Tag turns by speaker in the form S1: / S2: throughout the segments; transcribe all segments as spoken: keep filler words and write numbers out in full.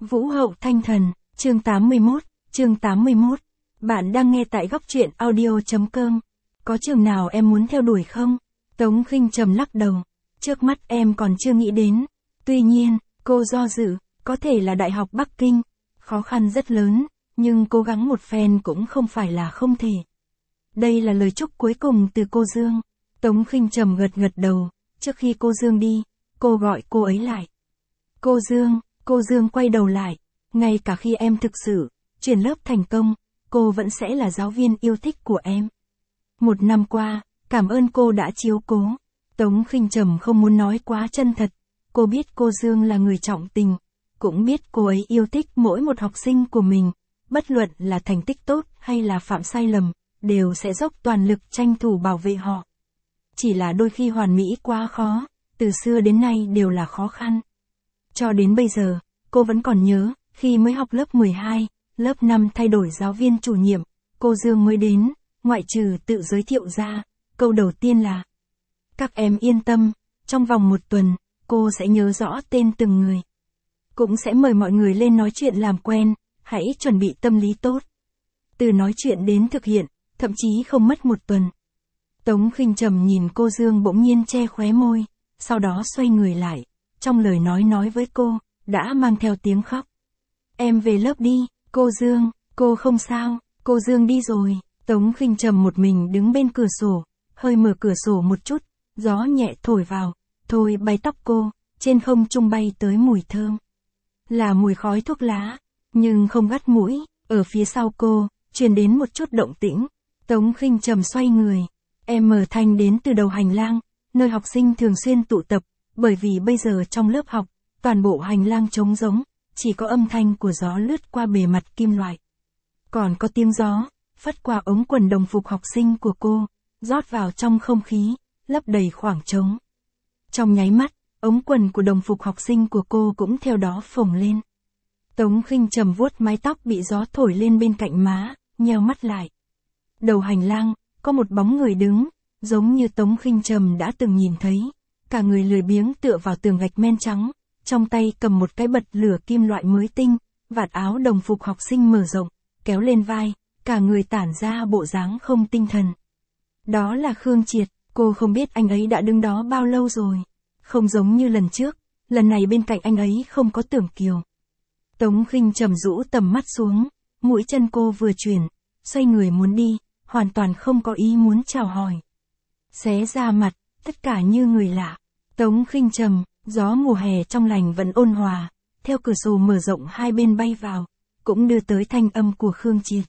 S1: Vũ hậu thanh thần, chương tám mươi mốt, chương tám mươi mốt. Bạn đang nghe tại góc truyện audio.com. Có trường nào em muốn theo đuổi không? Tống Khinh Trầm lắc đầu. Trước mắt em còn chưa nghĩ đến. Tuy nhiên, cô do dự, có thể là Đại học Bắc Kinh. Khó khăn rất lớn, nhưng cố gắng một phen cũng không phải là không thể. Đây là lời chúc cuối cùng từ cô Dương. Tống Khinh Trầm gật gật đầu. Trước khi cô Dương đi, cô gọi cô ấy lại. Cô Dương, cô Dương quay đầu lại. Ngay cả khi em thực sự chuyển lớp thành công, cô vẫn sẽ là giáo viên yêu thích của em. Một năm qua, cảm ơn cô đã chiếu cố. Tống Khinh Trầm không muốn nói quá chân thật. Cô biết cô Dương là người trọng tình, cũng biết cô ấy yêu thích mỗi một học sinh của mình. Bất luận là thành tích tốt hay là phạm sai lầm, đều sẽ dốc toàn lực tranh thủ bảo vệ họ. Chỉ là đôi khi hoàn mỹ quá khó, từ xưa đến nay đều là khó khăn. Cho đến bây giờ, cô vẫn còn nhớ, khi mới học lớp mười hai, lớp năm thay đổi giáo viên chủ nhiệm, cô Dương mới đến, ngoại trừ tự giới thiệu ra, câu đầu tiên là: các em yên tâm, trong vòng một tuần, cô sẽ nhớ rõ tên từng người. Cũng sẽ mời mọi người lên nói chuyện làm quen, hãy chuẩn bị tâm lý tốt. Từ nói chuyện đến thực hiện, thậm chí không mất một tuần. Tống Khinh Trầm nhìn cô Dương bỗng nhiên che khóe môi, sau đó xoay người lại, trong lời nói nói với cô, đã mang theo tiếng khóc. Em về lớp đi, cô Dương, cô không sao, cô Dương đi rồi. Tống Khinh Trầm một mình đứng bên cửa sổ, hơi mở cửa sổ một chút, gió nhẹ thổi vào, thôi bay tóc cô, trên không trung bay tới mùi thơm. Là mùi khói thuốc lá, nhưng không gắt mũi, ở phía sau cô, truyền đến một chút động tĩnh. Tống Khinh Trầm xoay người, em mở thanh đến từ đầu hành lang, nơi học sinh thường xuyên tụ tập, bởi vì bây giờ trong lớp học, toàn bộ hành lang trống rỗng, chỉ có âm thanh của gió lướt qua bề mặt kim loại. Còn có tiếng gió, phất qua ống quần đồng phục học sinh của cô, rót vào trong không khí, lấp đầy khoảng trống. Trong nháy mắt, ống quần của đồng phục học sinh của cô cũng theo đó phồng lên. Tống Khinh Trầm vuốt mái tóc bị gió thổi lên bên cạnh má, nheo mắt lại. Đầu hành lang, có một bóng người đứng, giống như Tống Khinh Trầm đã từng nhìn thấy. Cả người lười biếng tựa vào tường gạch men trắng, trong tay cầm một cái bật lửa kim loại mới tinh, vạt áo đồng phục học sinh mở rộng, kéo lên vai, cả người tản ra bộ dáng không tinh thần. Đó là Khương Triệt, cô không biết anh ấy đã đứng đó bao lâu rồi. Không giống như lần trước, lần này bên cạnh anh ấy không có Tưởng Kiều. Tống Khinh Trầm rũ tầm mắt xuống, mũi chân cô vừa chuyển, xoay người muốn đi, hoàn toàn không có ý muốn chào hỏi. Xé ra mặt, tất cả như người lạ. Tống Khinh Trầm, gió mùa hè trong lành vẫn ôn hòa, theo cửa sổ mở rộng hai bên bay vào, cũng đưa tới thanh âm của Khương Triệt.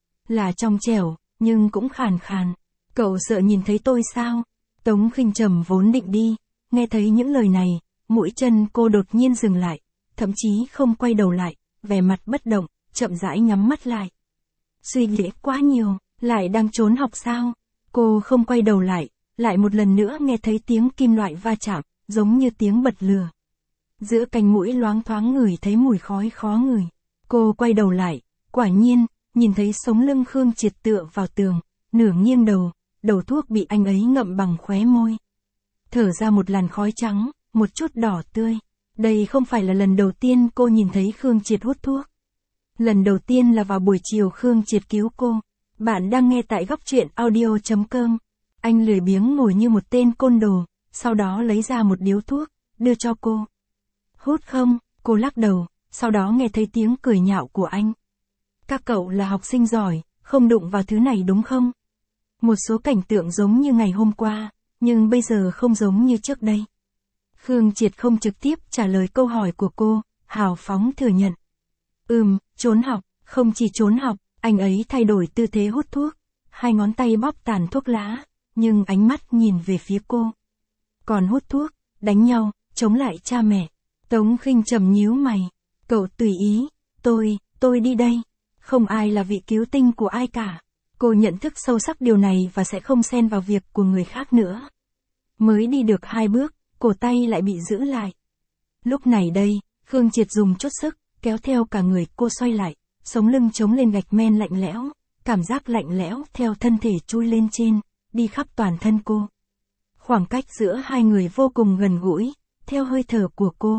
S1: Là trong trẻo, nhưng cũng khàn khàn. Cậu sợ nhìn thấy tôi sao? Tống Khinh Trầm vốn định đi, nghe thấy những lời này, mũi chân cô đột nhiên dừng lại, thậm chí không quay đầu lại, vẻ mặt bất động, chậm rãi nhắm mắt lại. Suy nghĩ quá nhiều, lại đang trốn học sao? Cô không quay đầu lại, lại một lần nữa nghe thấy tiếng kim loại va chạm, giống như tiếng bật lửa. Giữa cánh mũi loáng thoáng ngửi thấy mùi khói khó ngửi. Cô quay đầu lại, quả nhiên, nhìn thấy sống lưng Khương Triệt tựa vào tường, nửa nghiêng đầu, đầu thuốc bị anh ấy ngậm bằng khóe môi. Thở ra một làn khói trắng, một chút đỏ tươi. Đây không phải là lần đầu tiên cô nhìn thấy Khương Triệt hút thuốc. Lần đầu tiên là vào buổi chiều Khương Triệt cứu cô. Bạn đang nghe tại góc truyện audio.com. Anh lười biếng ngồi như một tên côn đồ, sau đó lấy ra một điếu thuốc, đưa cho cô. Hút không? Cô lắc đầu, sau đó nghe thấy tiếng cười nhạo của anh. Các cậu là học sinh giỏi, không đụng vào thứ này đúng không? Một số cảnh tượng giống như ngày hôm qua, nhưng bây giờ không giống như trước đây. Khương Triệt không trực tiếp trả lời câu hỏi của cô, hào phóng thừa nhận. Ừm, trốn học, không chỉ trốn học, anh ấy thay đổi tư thế hút thuốc, hai ngón tay bóp tàn thuốc lá, nhưng ánh mắt nhìn về phía cô. Còn hút thuốc, đánh nhau, chống lại cha mẹ. Tống Khinh Trầm nhíu mày, cậu tùy ý, tôi, tôi đi đây. Không ai là vị cứu tinh của ai cả. Cô nhận thức sâu sắc điều này và sẽ không xen vào việc của người khác nữa. Mới đi được hai bước, cổ tay lại bị giữ lại. Lúc này đây, Khương Triệt dùng chút sức, kéo theo cả người cô xoay lại, sống lưng chống lên gạch men lạnh lẽo, cảm giác lạnh lẽo theo thân thể chui lên trên, đi khắp toàn thân cô. Khoảng cách giữa hai người vô cùng gần gũi, theo hơi thở của cô,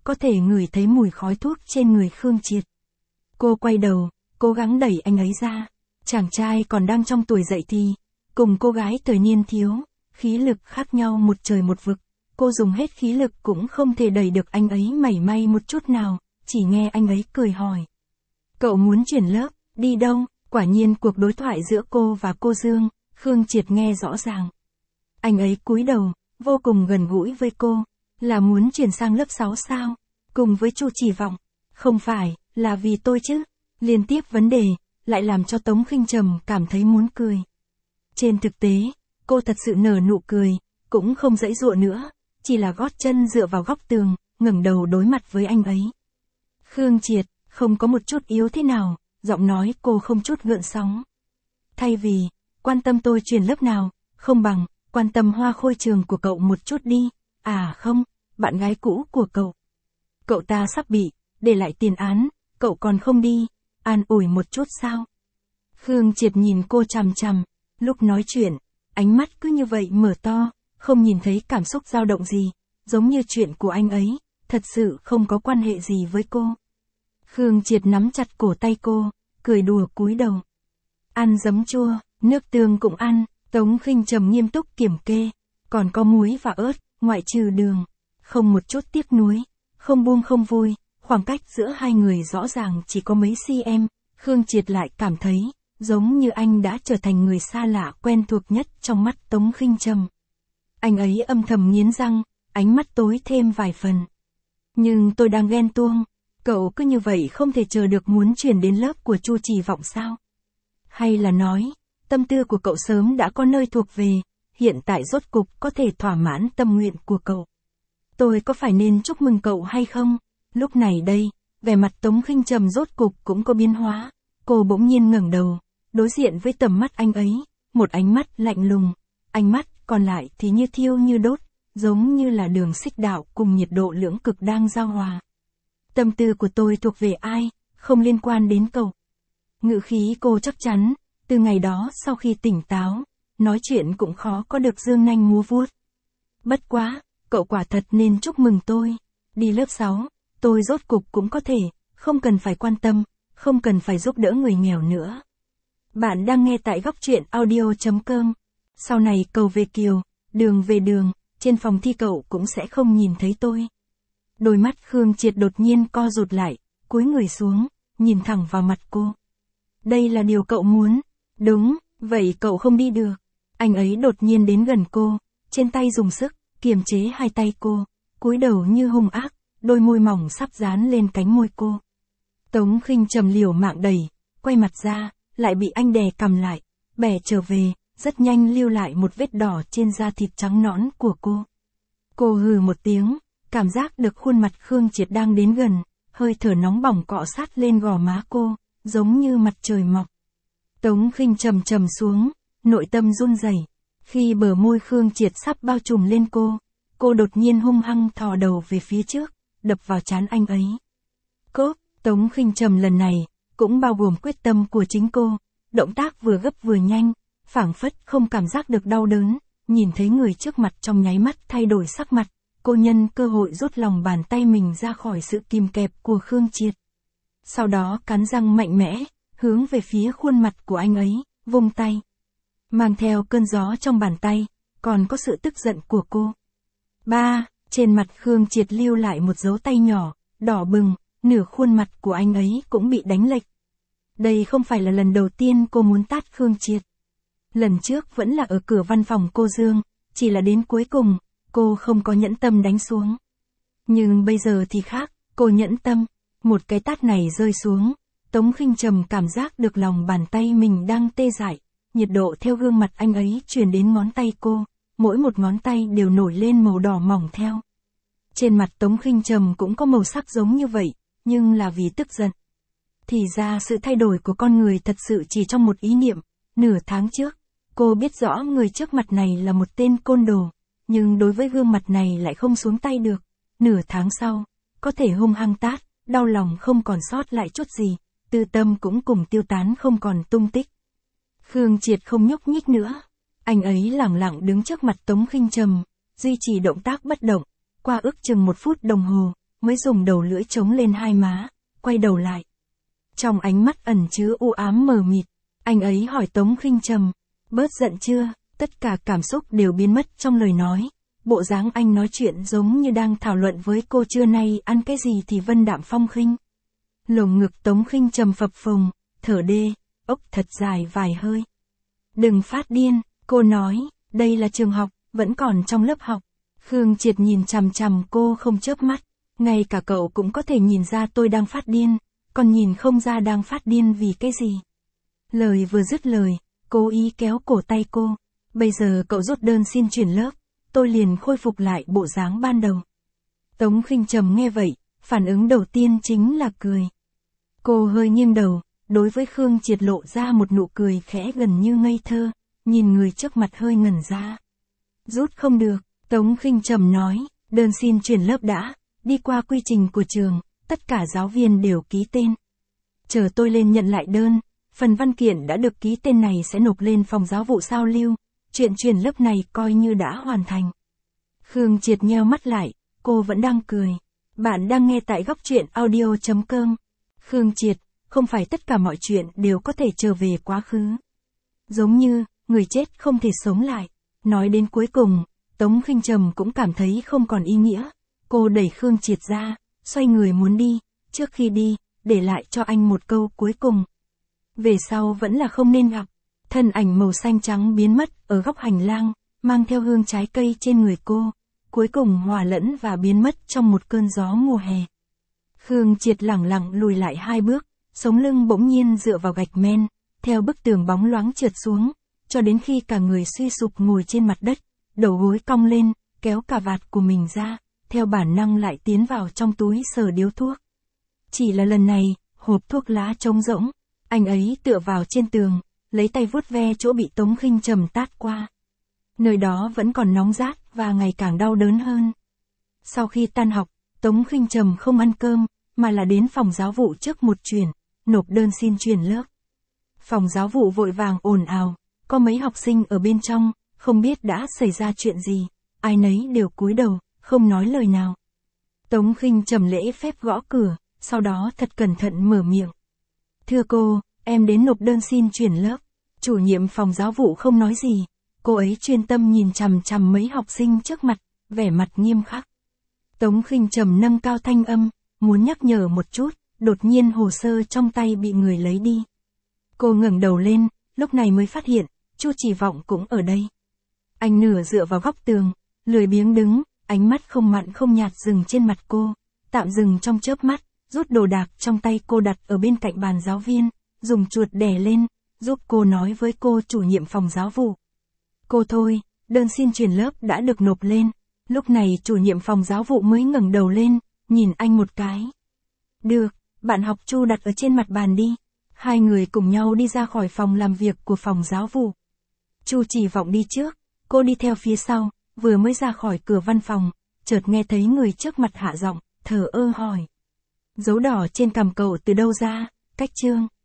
S1: có thể ngửi thấy mùi khói thuốc trên người Khương Triệt. Cô quay đầu, cố gắng đẩy anh ấy ra. Chàng trai còn đang trong tuổi dậy thì, cùng cô gái thời niên thiếu, khí lực khác nhau một trời một vực. Cô dùng hết khí lực cũng không thể đẩy được anh ấy mảy may một chút nào, chỉ nghe anh ấy cười hỏi. Cậu muốn chuyển lớp, đi đâu? Quả nhiên cuộc đối thoại giữa cô và cô Dương, Khương Triệt nghe rõ ràng. Anh ấy cúi đầu, vô cùng gần gũi với cô. Là muốn chuyển sang lớp sáu sao? Cùng với Chu Chỉ Vọng. Không phải, là vì tôi chứ. Liên tiếp vấn đề, lại làm cho Tống Khinh Trầm cảm thấy muốn cười. Trên thực tế, cô thật sự nở nụ cười, cũng không giãy giụa nữa, chỉ là gót chân dựa vào góc tường, ngẩng đầu đối mặt với anh ấy. Khương Triệt, không có một chút yếu thế nào, giọng nói cô không chút gợn sóng. Thay vì, quan tâm tôi chuyển lớp nào, không bằng, quan tâm hoa khôi trường của cậu một chút đi. À không, bạn gái cũ của cậu. Cậu ta sắp bị, để lại tiền án, cậu còn không đi, an ủi một chút sao? Khương Triệt nhìn cô chằm chằm, lúc nói chuyện, ánh mắt cứ như vậy mở to, không nhìn thấy cảm xúc dao động gì, giống như chuyện của anh ấy, thật sự không có quan hệ gì với cô. Khương Triệt nắm chặt cổ tay cô, cười đùa cúi đầu. Ăn giấm chua, nước tương cũng ăn, Tống Khinh Trầm nghiêm túc kiểm kê, còn có muối và ớt, ngoại trừ đường, không một chút tiếc nuối, không buông không vui, khoảng cách giữa hai người rõ ràng chỉ có mấy cm, Khương Triệt lại cảm thấy, giống như anh đã trở thành người xa lạ quen thuộc nhất trong mắt Tống Khinh Trầm. Anh ấy âm thầm nghiến răng, ánh mắt tối thêm vài phần. Nhưng tôi đang ghen tuông, cậu cứ như vậy không thể chờ được muốn chuyển đến lớp của Chu Chỉ Vọng sao? Hay là nói, tâm tư của cậu sớm đã có nơi thuộc về, hiện tại rốt cục có thể thỏa mãn tâm nguyện của cậu. Tôi có phải nên chúc mừng cậu hay không? Lúc này đây, vẻ mặt Tống Khinh Trầm rốt cục cũng có biến hóa, cô bỗng nhiên ngẩng đầu, đối diện với tầm mắt anh ấy, một ánh mắt lạnh lùng, ánh mắt còn lại thì như thiêu như đốt, giống như là đường xích đạo cùng nhiệt độ lưỡng cực đang giao hòa. Tâm tư của tôi thuộc về ai, không liên quan đến cậu. Ngữ khí cô chắc chắn, từ ngày đó sau khi tỉnh táo, nói chuyện cũng khó có được dương nanh múa vuốt. Bất quá, cậu quả thật nên chúc mừng tôi. Đi lớp sáu, tôi rốt cục cũng có thể, không cần phải quan tâm, không cần phải giúp đỡ người nghèo nữa. Bạn đang nghe tại góc truyện audio chấm com. Sau này cầu về Kiều, đường về đường, trên phòng thi cậu cũng sẽ không nhìn thấy tôi. Đôi mắt Khương Triệt đột nhiên co rụt lại, cúi người xuống, nhìn thẳng vào mặt cô. Đây là điều cậu muốn. Đúng, vậy cậu không đi được. Anh ấy đột nhiên đến gần cô, trên tay dùng sức, kiềm chế hai tay cô, cúi đầu như hung ác, đôi môi mỏng sắp dán lên cánh môi cô. Tống Khinh Trầm liều mạng đẩy, quay mặt ra, lại bị anh đè cầm lại, bẻ trở về, rất nhanh lưu lại một vết đỏ trên da thịt trắng nõn của cô. Cô hừ một tiếng, cảm giác được khuôn mặt Khương Triệt đang đến gần, hơi thở nóng bỏng cọ sát lên gò má cô, giống như mặt trời mọc. Tống Khinh Trầm trầm xuống, nội tâm run rẩy. Khi bờ môi Khương Triệt sắp bao trùm lên cô, cô đột nhiên hung hăng thò đầu về phía trước, đập vào trán anh ấy. Cốp, Tống Khinh Trầm lần này, cũng bao gồm quyết tâm của chính cô, động tác vừa gấp vừa nhanh, phảng phất không cảm giác được đau đớn, nhìn thấy người trước mặt trong nháy mắt thay đổi sắc mặt, cô nhân cơ hội rút lòng bàn tay mình ra khỏi sự kìm kẹp của Khương Triệt. Sau đó cắn răng mạnh mẽ, hướng về phía khuôn mặt của anh ấy, vung tay. Mang theo cơn gió trong bàn tay, còn có sự tức giận của cô. Ba, trên mặt Khương Triệt lưu lại một dấu tay nhỏ, đỏ bừng, nửa khuôn mặt của anh ấy cũng bị đánh lệch. Đây không phải là lần đầu tiên cô muốn tát Khương Triệt. Lần trước vẫn là ở cửa văn phòng cô Dương, chỉ là đến cuối cùng, cô không có nhẫn tâm đánh xuống. Nhưng bây giờ thì khác, cô nhẫn tâm, một cái tát này rơi xuống, Tống Khinh Trầm cảm giác được lòng bàn tay mình đang tê dại, nhiệt độ theo gương mặt anh ấy truyền đến ngón tay cô, mỗi một ngón tay đều nổi lên màu đỏ mỏng theo. Trên mặt Tống Khinh Trầm cũng có màu sắc giống như vậy, nhưng là vì tức giận. Thì ra sự thay đổi của con người thật sự chỉ trong một ý niệm, nửa tháng trước, cô biết rõ người trước mặt này là một tên côn đồ, nhưng đối với gương mặt này lại không xuống tay được, nửa tháng sau, có thể hung hăng tát, đau lòng không còn sót lại chút gì, tư tâm cũng cùng tiêu tán không còn tung tích. Khương Triệt không nhúc nhích nữa, anh ấy lẳng lặng đứng trước mặt Tống Khinh Trầm, duy trì động tác bất động, qua ước chừng một phút đồng hồ, mới dùng đầu lưỡi chống lên hai má, quay đầu lại. Trong ánh mắt ẩn chứa u ám mờ mịt, anh ấy hỏi Tống Khinh Trầm, bớt giận chưa? Tất cả cảm xúc đều biến mất trong lời nói. Bộ dáng anh nói chuyện giống như đang thảo luận với cô trưa nay ăn cái gì thì vân đạm phong khinh. Lồng ngực Tống Khinh Trầm phập phồng, thở đê, ốc thật dài vài hơi. Đừng phát điên, cô nói, đây là trường học, vẫn còn trong lớp học. Khương Triệt nhìn chằm chằm cô không chớp mắt, ngay cả cậu cũng có thể nhìn ra tôi đang phát điên, còn nhìn không ra đang phát điên vì cái gì. Lời vừa dứt lời, cố ý kéo cổ tay cô, bây giờ cậu rút đơn xin chuyển lớp, tôi liền khôi phục lại bộ dáng ban đầu. Tống Khinh Trầm nghe vậy, phản ứng đầu tiên chính là cười. Cô hơi nghiêng đầu, đối với Khương Triệt lộ ra một nụ cười khẽ gần như ngây thơ, nhìn người trước mặt hơi ngẩn ra. Rút không được, Tống Khinh Trầm nói, đơn xin chuyển lớp đã, đi qua quy trình của trường, tất cả giáo viên đều ký tên. Chờ tôi lên nhận lại đơn, phần văn kiện đã được ký tên này sẽ nộp lên phòng giáo vụ sao lưu, chuyện chuyển lớp này coi như đã hoàn thành. Khương Triệt nheo mắt lại, cô vẫn đang cười. Bạn đang nghe tại góc truyện audio chấm com. Khương Triệt, không phải tất cả mọi chuyện đều có thể trở về quá khứ. Giống như, người chết không thể sống lại. Nói đến cuối cùng, Tống Khinh Trầm cũng cảm thấy không còn ý nghĩa. Cô đẩy Khương Triệt ra, xoay người muốn đi, trước khi đi, để lại cho anh một câu cuối cùng. Về sau vẫn là không nên gặp. Thân ảnh màu xanh trắng biến mất ở góc hành lang, mang theo hương trái cây trên người cô, cuối cùng hòa lẫn và biến mất trong một cơn gió mùa hè. Khương Triệt lẳng lặng lùi lại hai bước, sống lưng bỗng nhiên dựa vào gạch men, theo bức tường bóng loáng trượt xuống, cho đến khi cả người suy sụp ngồi trên mặt đất, đầu gối cong lên, kéo cà vạt của mình ra, theo bản năng lại tiến vào trong túi sờ điếu thuốc. Chỉ là lần này, hộp thuốc lá trống rỗng, anh ấy tựa vào trên tường, lấy tay vuốt ve chỗ bị Tống Khinh Trầm tát qua. Nơi đó vẫn còn nóng rát và ngày càng đau đớn hơn. Sau khi tan học, Tống Khinh Trầm không ăn cơm, mà là đến phòng giáo vụ trước một chuyển, nộp đơn xin chuyển lớp. Phòng giáo vụ vội vàng ồn ào, có mấy học sinh ở bên trong, không biết đã xảy ra chuyện gì, ai nấy đều cúi đầu, không nói lời nào. Tống Khinh Trầm lễ phép gõ cửa, sau đó thật cẩn thận mở miệng. Thưa cô, em đến nộp đơn xin chuyển lớp. Chủ nhiệm phòng giáo vụ không nói gì, cô ấy chuyên tâm nhìn chằm chằm mấy học sinh trước mặt, vẻ mặt nghiêm khắc. Tống Khinh Trầm nâng cao thanh âm, muốn nhắc nhở một chút, đột nhiên hồ sơ trong tay bị người lấy đi. Cô ngẩng đầu lên, lúc này mới phát hiện, Chu Chỉ Vọng cũng ở đây. Anh nửa dựa vào góc tường, lười biếng đứng, ánh mắt không mặn không nhạt dừng trên mặt cô, tạm dừng trong chớp mắt, rút đồ đạc trong tay cô đặt ở bên cạnh bàn giáo viên, dùng chuột đè lên, giúp cô nói với cô chủ nhiệm phòng giáo vụ. Cô thôi, đơn xin chuyển lớp đã được nộp lên. Lúc này chủ nhiệm phòng giáo vụ mới ngẩng đầu lên, nhìn anh một cái. Được, bạn học Chu đặt ở trên mặt bàn đi. Hai người cùng nhau đi ra khỏi phòng làm việc của phòng giáo vụ. Chu Chỉ Vọng đi trước, cô đi theo phía sau, vừa mới ra khỏi cửa văn phòng, chợt nghe thấy người trước mặt hạ giọng, thờ ơ hỏi. Dấu đỏ trên cằm cậu từ đâu ra, Cách Trương.